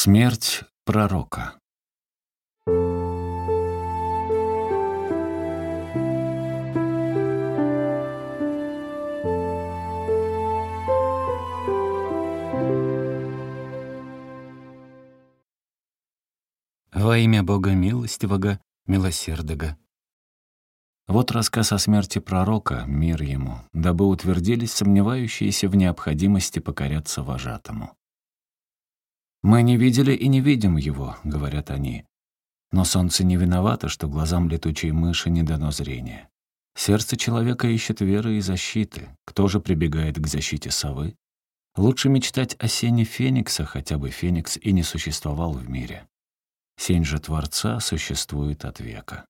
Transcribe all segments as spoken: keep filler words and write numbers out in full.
Смерть пророка. Во имя Бога милостивого, милосердного. Вот рассказ о смерти пророка, мир ему, дабы утвердились сомневающиеся в необходимости покоряться вожатому. «Мы не видели и не видим его», — говорят они. Но солнце не виновато, что глазам летучей мыши не дано зрения. Сердце человека ищет веры и защиты. Кто же прибегает к защите совы? Лучше мечтать о сене феникса, хотя бы феникс и не существовал в мире. Сень же Творца существует от века.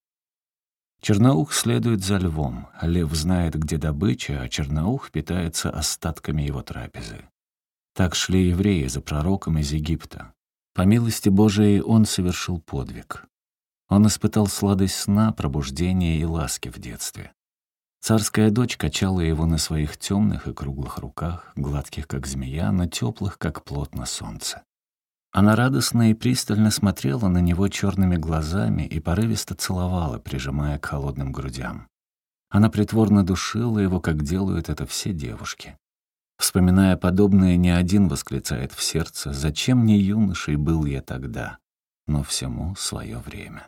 Черноух следует за львом. Лев знает, где добыча, а черноух питается остатками его трапезы. Так шли евреи за пророком из Египта. По милости Божией он совершил подвиг. Он испытал сладость сна, пробуждения и ласки в детстве. Царская дочь качала его на своих темных и круглых руках, гладких, как змея, но теплых, как плот на солнце. Она радостно и пристально смотрела на него черными глазами и порывисто целовала, прижимая к холодным грудям. Она притворно душила его, как делают это все девушки. Вспоминая подобное, ни один восклицает в сердце: «Зачем не юношей был я тогда?» Но всему свое время.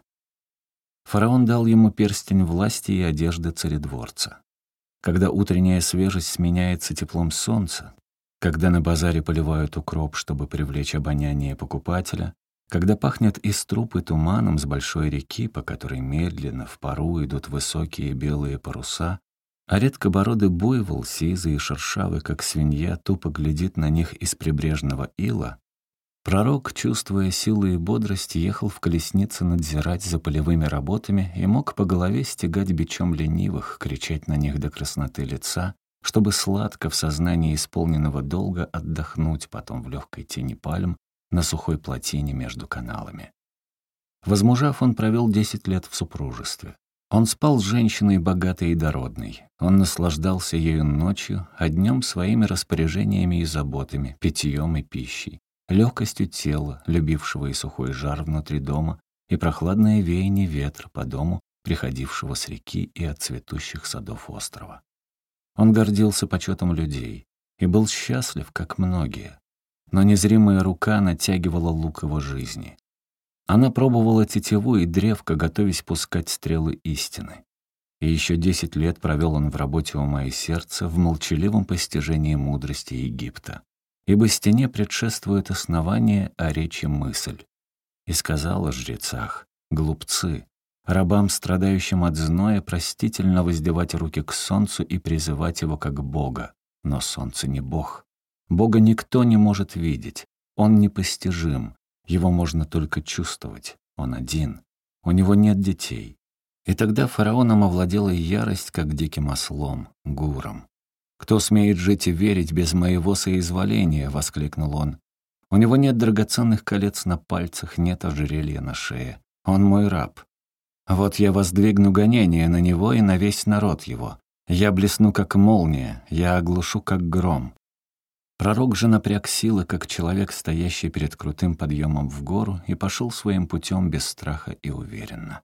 Фараон дал ему перстень власти и одежды царедворца. Когда утренняя свежесть сменяется теплом солнца, когда на базаре поливают укроп, чтобы привлечь обоняние покупателя, когда пахнет из трубы туманом с большой реки, по которой медленно в пару идут высокие белые паруса, а редкобородый буйвол, сизый и шершавый, как свинья, тупо глядит на них из прибрежного ила, пророк, чувствуя силы и бодрость, ехал в колеснице надзирать за полевыми работами и мог по голове стегать бичом ленивых, кричать на них до красноты лица, чтобы сладко в сознании исполненного долга отдохнуть потом в легкой тени пальм на сухой плотине между каналами. Возмужав, он провел десять лет в супружестве. Он спал с женщиной богатой и дородной. Он наслаждался ею ночью, а днем своими распоряжениями и заботами, питьем и пищей, легкостью тела, любившего и сухой жар внутри дома, и прохладное веяние ветра по дому, приходившего с реки и от цветущих садов острова. Он гордился почетом людей и был счастлив, как многие. Но незримая рука натягивала лук его жизни. Она пробовала тетиву и древко, готовясь пускать стрелы истины. И еще десять лет провел он в работе ума и сердца, в молчаливом постижении мудрости Египта. Ибо стене предшествует основание, а речи мысль. И сказала о жрецах: глупцы, рабам, страдающим от зноя, простительно воздевать руки к солнцу и призывать его как Бога. Но солнце не Бог. Бога никто не может видеть. Он непостижим. Его можно только чувствовать. Он один. У него нет детей. И тогда фараоном овладела ярость, как диким ослом, гуром. «Кто смеет жить и верить без моего соизволения?» — воскликнул он. «У него нет драгоценных колец на пальцах, нет ожерелья на шее. Он мой раб. Вот я воздвигну гонение на него и на весь народ его. Я блесну, как молния, я оглушу, как гром». Пророк же напряг силы, как человек, стоящий перед крутым подъемом в гору, и пошел своим путем без страха и уверенно.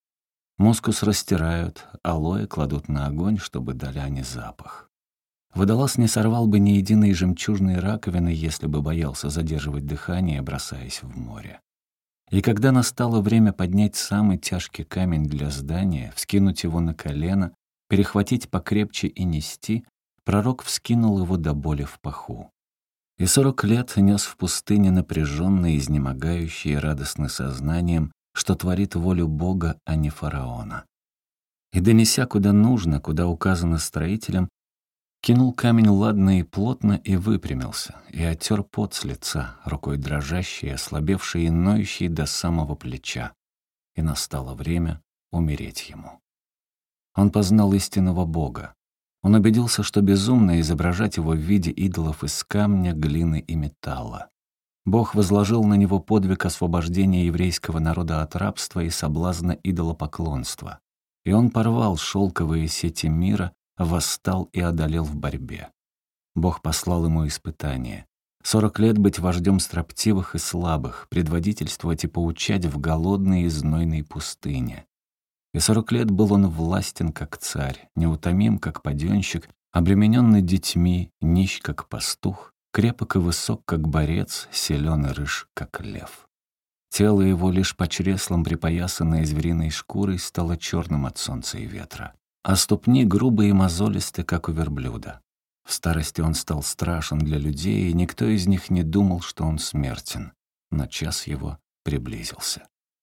Мускус растирают, алоэ кладут на огонь, чтобы дали они запах. Водолаз не сорвал бы ни единой жемчужной раковины, если бы боялся задерживать дыхание, бросаясь в море. И когда настало время поднять самый тяжкий камень для здания, вскинуть его на колено, перехватить покрепче и нести, пророк вскинул его до боли в паху. И сорок лет нес в пустыне напряженный, изнемогающий и радостный сознанием, что творит волю Бога, а не фараона. И, донеся куда нужно, куда указано строителем, кинул камень ладно и плотно и выпрямился, и оттер пот с лица, рукой дрожащей, ослабевшей и ноющей до самого плеча. И настало время умереть ему. Он познал истинного Бога. Он убедился, что безумно изображать его в виде идолов из камня, глины и металла. Бог возложил на него подвиг освобождения еврейского народа от рабства и соблазна идолопоклонства. И он порвал шелковые сети мира, восстал и одолел в борьбе. Бог послал ему испытание. Сорок лет быть вождем строптивых и слабых, предводительствовать и поучать в голодной и знойной пустыне. И сорок лет был он властен, как царь, неутомим, как паденщик, обремененный детьми, нищ, как пастух, крепок и высок, как борец, силен и рыж, как лев. Тело его, лишь по чреслам припоясанное звериной шкурой, стало черным от солнца и ветра, а ступни грубые и мозолисты, как у верблюда. В старости он стал страшен для людей, и никто из них не думал, что он смертен, но час его приблизился.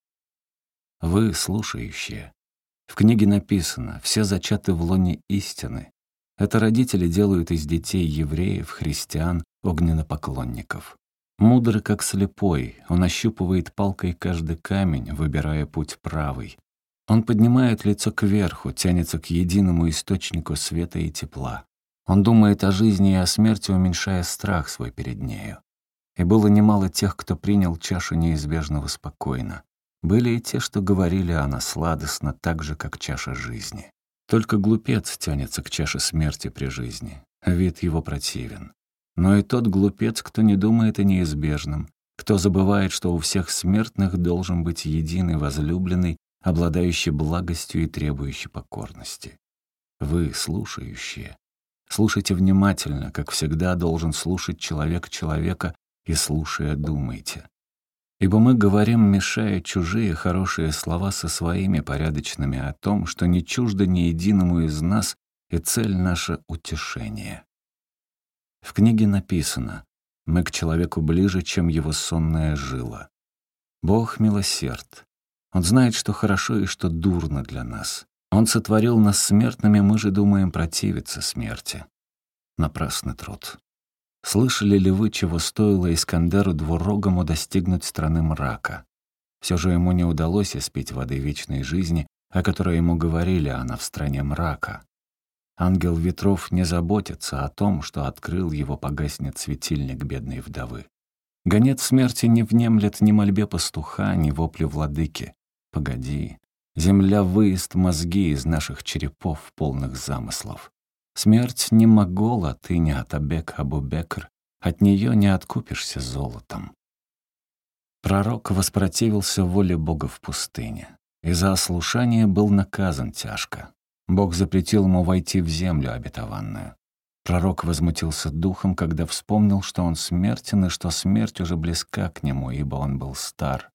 Вы, слушающие, в книге написано: «Все зачаты в лоне истины». Это родители делают из детей евреев, христиан, огненнопоклонников. Мудрый, как слепой, он ощупывает палкой каждый камень, выбирая путь правый. Он поднимает лицо кверху, тянется к единому источнику света и тепла. Он думает о жизни и о смерти, уменьшая страх свой перед нею. И было немало тех, кто принял чашу неизбежного спокойно. Были и те, что говорили она сладостно, так же, как чаша жизни. Только глупец тянется к чаше смерти при жизни. Вид его противен. Но и тот глупец, кто не думает о неизбежном, кто забывает, что у всех смертных должен быть единый возлюбленный, обладающий благостью и требующий покорности. Вы, слушающие, слушайте внимательно, как всегда должен слушать человек человека, и, слушая, думайте. Ибо мы говорим, мешая чужие хорошие слова со своими порядочными о том, что не чуждо ни единому из нас, и цель наша — утешение. В книге написано: «Мы к человеку ближе, чем его сонная жила». Бог милосерд. Он знает, что хорошо и что дурно для нас. Он сотворил нас смертными, мы же думаем противиться смерти. Напрасный труд. Слышали ли вы, чего стоило Искандеру Двурогому достигнуть страны мрака? Все же ему не удалось испить воды вечной жизни, о которой ему говорили, она в стране мрака. Ангел ветров не заботится о том, что открыл его погаснет светильник бедной вдовы. Гонец смерти не внемлет ни мольбе пастуха, ни воплю владыки. Погоди, земля выест мозги из наших черепов, полных замыслов. Смерть не Могола, ты не Атабек Абу-Бекр, от нее не откупишься золотом. Пророк воспротивился воле Бога в пустыне, и за ослушание был наказан тяжко. Бог запретил ему войти в землю обетованную. Пророк возмутился духом, когда вспомнил, что он смертен и что смерть уже близка к нему, ибо он был стар.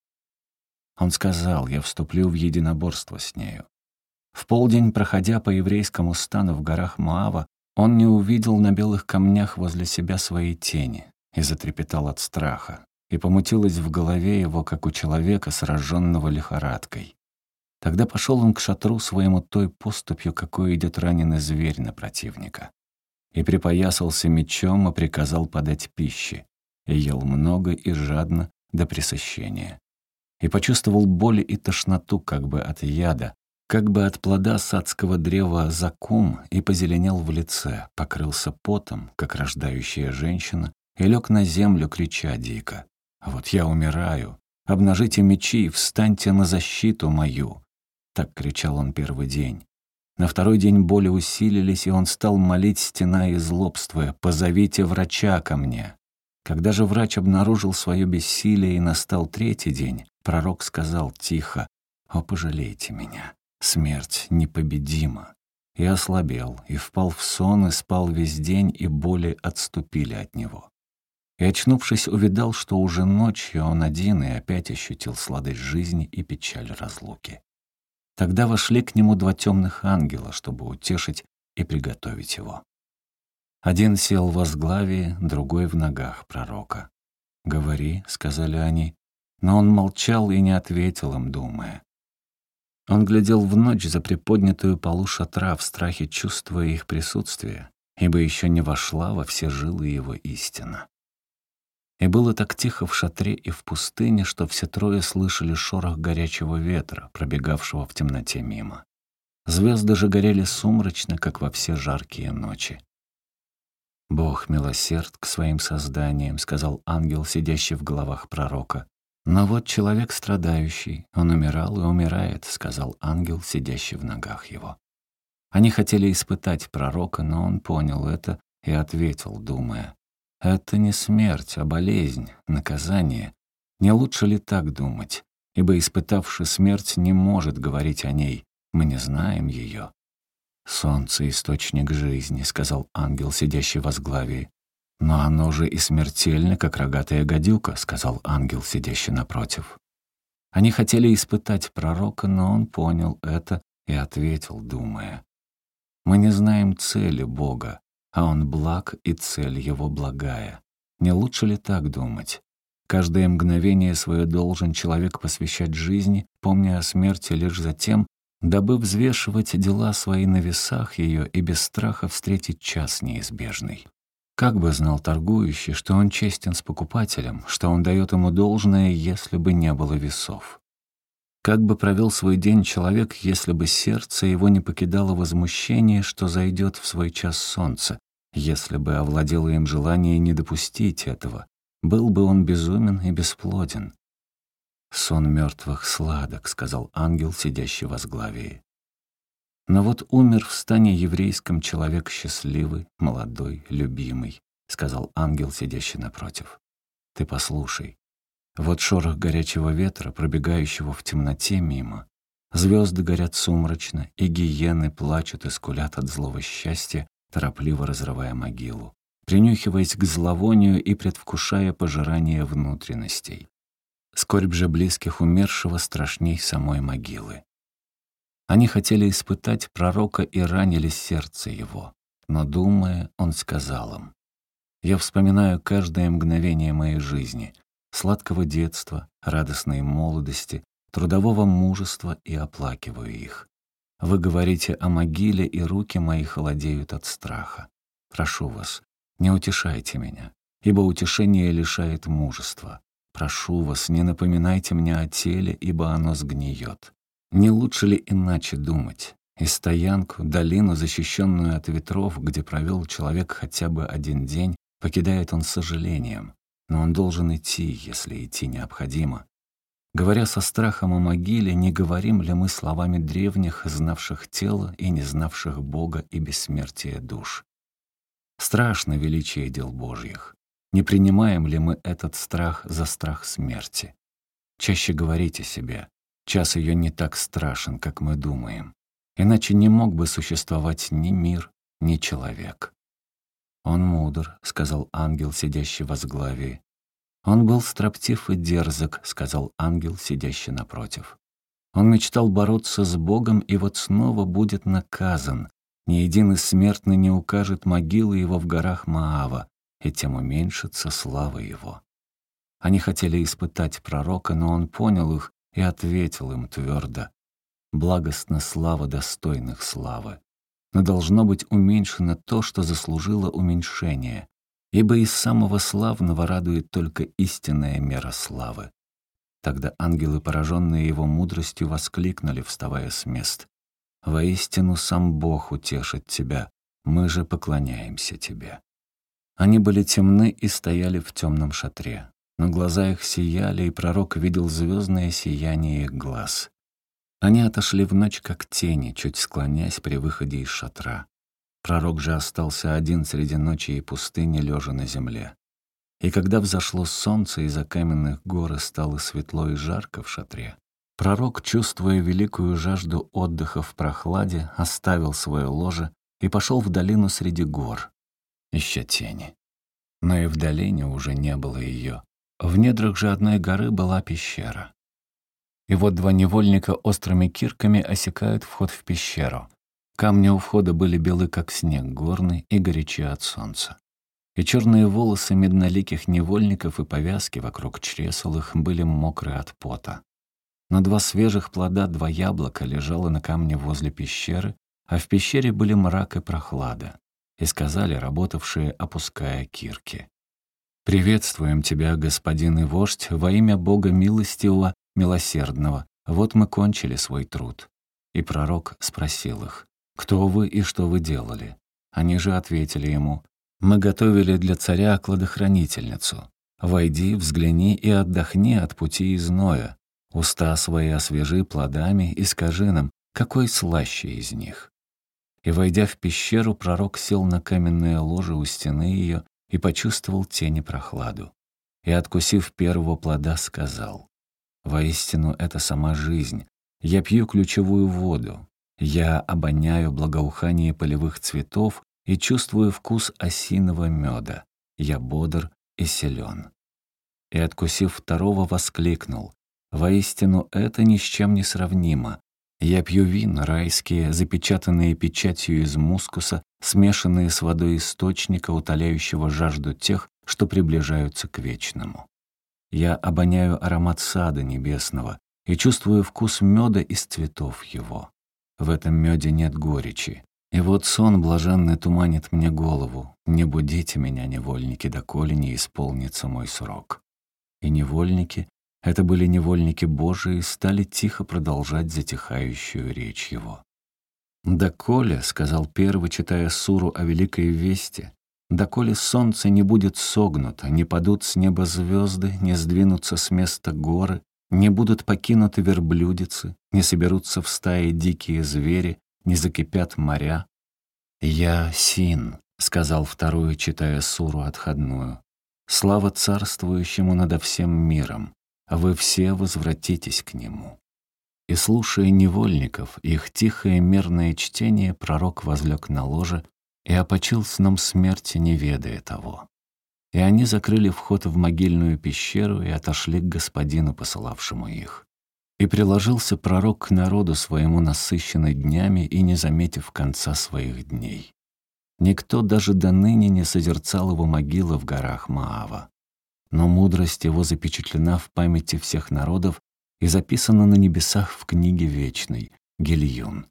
Он сказал: «Я вступлю в единоборство с нею». В полдень, проходя по еврейскому стану в горах Моава, он не увидел на белых камнях возле себя своей тени и затрепетал от страха, и помутилось в голове его, как у человека, сраженного лихорадкой. Тогда пошел он к шатру своему той поступью, какой идет раненый зверь на противника, и припоясался мечом и приказал подать пищи, и ел много и жадно до пресыщения. И почувствовал боль и тошноту, как бы от яда, как бы от плода садского древа закум, и позеленел в лице, покрылся потом, как рождающая женщина, и лег на землю, крича дико: «Вот я умираю, обнажите мечи и встаньте на защиту мою!» Так кричал он первый день. На второй день боли усилились, и он стал молить, стеная и злобствуя: «Позовите врача ко мне». Когда же врач обнаружил свое бессилие и настал третий день, пророк сказал тихо: «О, пожалейте меня, смерть непобедима». И ослабел, и впал в сон, и спал весь день, и боли отступили от него. И, очнувшись, увидал, что уже ночью он один, и опять ощутил сладость жизни и печаль разлуки. Тогда вошли к нему два темных ангела, чтобы утешить и приготовить его. Один сел в возглавии, другой в ногах пророка. «Говори», — сказали они, но он молчал и не ответил им, думая. Он глядел в ночь за приподнятую полу шатра, в страхе чувствуя их присутствие, ибо еще не вошла во все жилы его истина. И было так тихо в шатре и в пустыне, что все трое слышали шорох горячего ветра, пробегавшего в темноте мимо. Звезды же горели сумрачно, как во все жаркие ночи. «Бог милосерд к своим созданиям», — сказал ангел, сидящий в головах пророка. «Но вот человек страдающий, он умирал и умирает», — сказал ангел, сидящий в ногах его. Они хотели испытать пророка, но он понял это и ответил, думая: Это не смерть, а болезнь, наказание. Не лучше ли так думать? Ибо испытавший смерть не может говорить о ней. Мы не знаем ее. «Солнце — источник жизни», — сказал ангел, сидящий во возглавии. «Но оно же и смертельно, как рогатая гадюка», — сказал ангел, сидящий напротив. Они хотели испытать пророка, но он понял это и ответил, думая: «Мы не знаем цели Бога, а Он благ, и цель Его благая. Не лучше ли так думать? Каждое мгновение свое должен человек посвящать жизни, помня о смерти лишь за тем, дабы взвешивать дела свои на весах ее и без страха встретить час неизбежный. Как бы знал торгующий, что он честен с покупателем, что он дает ему должное, если бы не было весов? Как бы провел свой день человек, если бы сердце его не покидало возмущение, что зайдет в свой час солнце, если бы овладело им желание не допустить этого? Был бы он безумен и бесплоден. «Сон мертвых сладок», — сказал ангел, сидящий во возглавии. Но вот умер в стане еврейском человек счастливый, молодой, любимый, — сказал ангел, сидящий напротив. Ты послушай. Вот шорох горячего ветра, пробегающего в темноте мимо. Звезды горят сумрачно, и гиены плачут и скулят от злого счастья, торопливо разрывая могилу, принюхиваясь к зловонию и предвкушая пожирание внутренностей. Скорбь же близких умершего страшней самой могилы. Они хотели испытать пророка и ранили сердце его, но, думая, он сказал им: «Я вспоминаю каждое мгновение моей жизни, сладкого детства, радостной молодости, трудового мужества и оплакиваю их. Вы говорите о могиле, и руки мои холодеют от страха. Прошу вас, не утешайте меня, ибо утешение лишает мужества. Прошу вас, не напоминайте мне о теле, ибо оно сгниет. Не лучше ли иначе думать? И стоянку, долину, защищенную от ветров, где провел человек хотя бы один день, покидает он с сожалением, но он должен идти, если идти необходимо. Говоря со страхом о могиле, не говорим ли мы словами древних, знавших тело и не знавших Бога и бессмертия душ? Страшно величие дел Божьих. Не принимаем ли мы этот страх за страх смерти? Чаще говорите себе: час ее не так страшен, как мы думаем. Иначе не мог бы существовать ни мир, ни человек. «Он мудр», — сказал ангел, сидящий во возглавии. «Он был строптив и дерзок», — сказал ангел, сидящий напротив. «Он мечтал бороться с Богом, и вот снова будет наказан. Ни единый смертный не укажет могилы его в горах Моава, и тем уменьшится слава его». Они хотели испытать пророка, но он понял их и ответил им твердо: «Благостна слава достойных славы, но должно быть уменьшено то, что заслужило уменьшение, ибо из самого славного радует только истинная мера славы». Тогда ангелы, пораженные его мудростью, воскликнули, вставая с мест: «Воистину сам Бог утешит тебя, мы же поклоняемся тебе». Они были темны и стояли в темном шатре, но глаза их сияли, и пророк видел звездное сияние их глаз. Они отошли в ночь, как тени, чуть склонясь при выходе из шатра. Пророк же остался один среди ночи и пустыни, лежа на земле. И когда взошло солнце, из-за каменных гор стало светло и жарко в шатре, пророк, чувствуя великую жажду отдыха в прохладе, оставил свое ложе и пошел в долину среди гор, ища тени. Но и в долине уже не было ее. В недрах же одной горы была пещера. И вот два невольника острыми кирками осекают вход в пещеру. Камни у входа были белы, как снег горный, и горячи от солнца. И черные волосы медноликих невольников и повязки вокруг чресл их были мокрые от пота. Но два свежих плода, два яблока лежало на камне возле пещеры, а в пещере были мрак и прохлада. И сказали работавшие, опуская кирки: «Приветствуем тебя, господин и вождь, во имя Бога милостивого, милосердного. Вот мы кончили свой труд». И пророк спросил их: «Кто вы и что вы делали?» Они же ответили ему: «Мы готовили для царя кладохранительницу. Войди, взгляни и отдохни от пути и зноя. Уста свои освежи плодами и скажи нам, какой слаще из них». И, войдя в пещеру, пророк сел на каменное ложе у стены ее и почувствовал тени прохладу. И, откусив первого плода, сказал: «Воистину, это сама жизнь. Я пью ключевую воду. Я обоняю благоухание полевых цветов и чувствую вкус осиного меда. Я бодр и силен». И, откусив второго, воскликнул: «Воистину, это ни с чем не сравнимо. Я пью вина райские, запечатанные печатью из мускуса, смешанные с водой источника, утоляющего жажду тех, что приближаются к вечному. Я обоняю аромат сада небесного и чувствую вкус меда из цветов его. В этом меде нет горечи. И вот сон блаженный туманит мне голову. Не будите меня, невольники, доколе не исполнится мой срок». И невольники, это были невольники Божии, стали тихо продолжать затихающую речь его. «Доколе, — сказал первый, читая суру о великой вести, — доколе солнце не будет согнуто, не падут с неба звезды, не сдвинутся с места горы, не будут покинуты верблюдицы, не соберутся в стаи дикие звери, не закипят моря. Я Син, — сказал второй, читая суру отходную, — слава царствующему надо всем миром, а вы все возвратитесь к нему». И, слушая невольников, их тихое мерное чтение, пророк возлег на ложе и опочил сном смерти, не ведая того. И они закрыли вход в могильную пещеру и отошли к господину, посылавшему их. И приложился пророк к народу своему, насыщенный днями и не заметив конца своих дней. Никто даже до ныне не созерцал его могилы в горах Моава. Но мудрость его запечатлена в памяти всех народов и записана на небесах в книге вечной, Гильюн.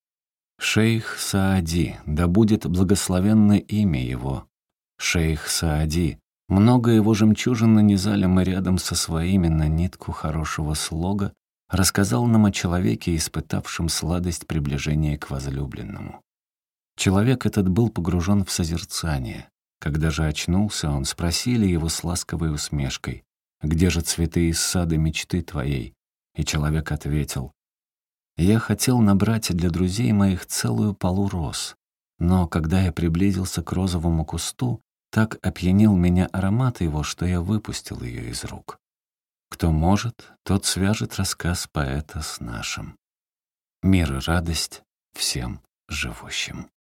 Шейх Саади, да будет благословенно имя его. Шейх Саади, много его жемчужин нанизали мы рядом со своими на нитку хорошего слога, рассказал нам о человеке, испытавшем сладость приближения к возлюбленному. Человек этот был погружен в созерцание. Когда же очнулся, он спросили его с ласковой усмешкой: «Где же цветы из сада мечты твоей?» И человек ответил: «Я хотел набрать для друзей моих целую полу роз, но когда я приблизился к розовому кусту, так опьянил меня аромат его, что я выпустил ее из рук. Кто может, тот свяжет рассказ поэта с нашим. Мир и радость всем живущим».